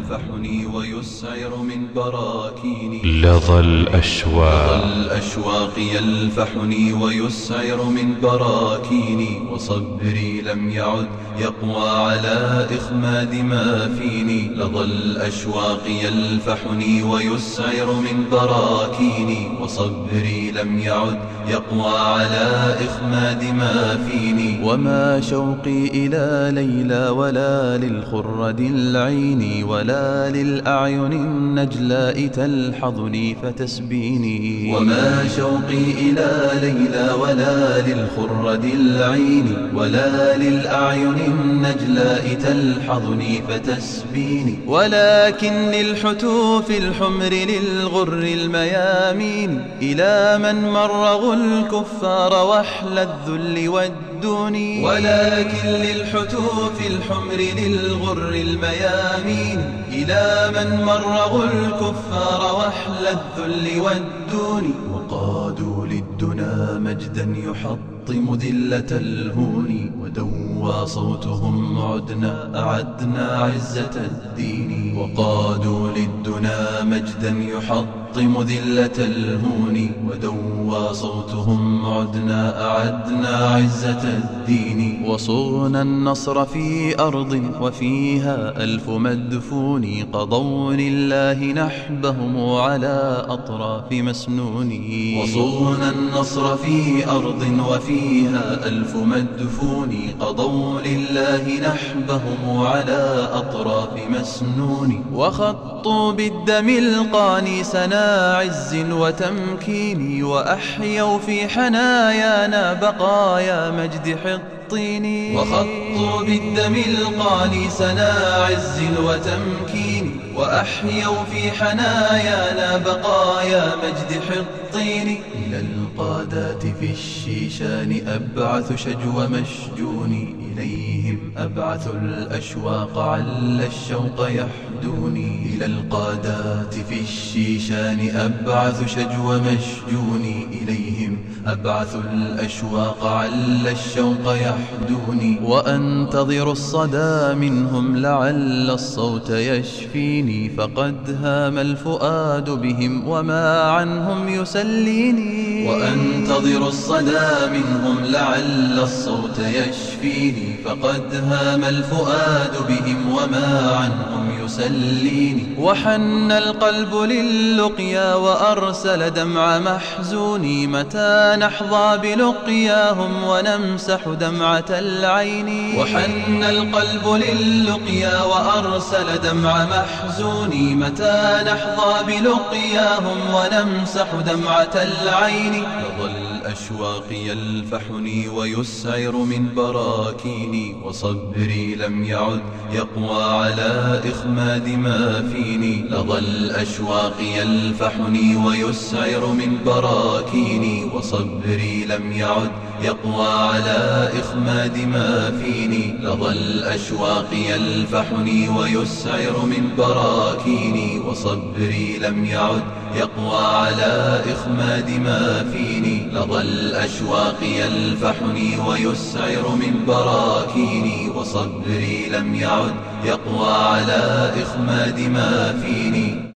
يلفحني ويسعر من براكيني. لظى الأشواق يلفحني ويسعر من براكيني، وصبري لم يعد يقوى على إخماد ما فيني. لظى الأشواق يلفحني ويسعر من براكيني، وصبري لم يعد يقوى على إخماد ما فيني. وما شوقي إلى ليلى ولا للخرد العين ولا للأعين النجلاء تلحظني فتسبيني. وما شوقي إلى ليلى ولا للخرد العين ولا للأعين النجلاء تلحظني فتسبيني. ولكن للحتوف الحمر للغر الميامين إلى من مرغوا الكفار وحل الذل والدوني. ولكن للحتوف الحمر للغر الميامين إلى من مرغوا الكفار وحل الذل والدوني. وقادوا للدنا مجدا يحطم ذلة الهون، ودوى صوتهم عدنا أعدنا عزة الدين. وقادوا للدنا مجدا يحطم ذلة الهون، ودوى صوتهم عدنا أعدنا عزة الدين. وصغنا النصر في أرض وفيها ألف مدفون، قضوا لله نحبهم على أطراف مسنون. وصغنا النصر في أرض وفيها ألف مدفون، قضوا لله نحبهم على أطراف مسنون. وخطوا بالدم القاني سنا عز وتمكين، وأحيوا في حنايانا بقايا مجد حطين. وخطوا بالدم القاني سنا عز وتمكين، وأحيوا في حنايانا بقايا مجد حطين. إلى القادات في الشيشان أبعث شجو مشجون، إليهم أبعث الأشواق عل الشوق يحدوني. إلى القادات في الشيشان أبعث شجو مشجون، إليهم أبعث الأشواق عل الشوق يحدوني. وأنتظر الصدى منهم لعل الصوت يشفيني، فقد هام الفؤاد بهم وما عنهم يسليني. وأنتظر الصدى منهم لعل الصوت يشفيني، فقد هام الفؤاد بهم وما عنهم يسليني. وحن القلب للقيا وأرسل دمع محزوني، متى نحظى بلقياهم ونمسح دمعة العين. وحن القلب للقيا وأرسل دمع محزوني، متى نحظى بلقياهم ونمسح دمعة العين. لظى الأشواق يلفحني ويسعر من براكيني، وصبري لم يعد يقوى على إخماد ما فيني. لظى الأشواق يلفحني ويسعر من براكيني، وصبري لم يعد يقوى على إخماد ما فيني. لظى الأشواق يلفحني ويسعر من براكيني، وصبري لم يعد يقوى على إخماد ما فيني. لظى الأشواق يلفحني ويسعر من براكيني، وصبري لم يعد يقوى على إخماد ما فيني.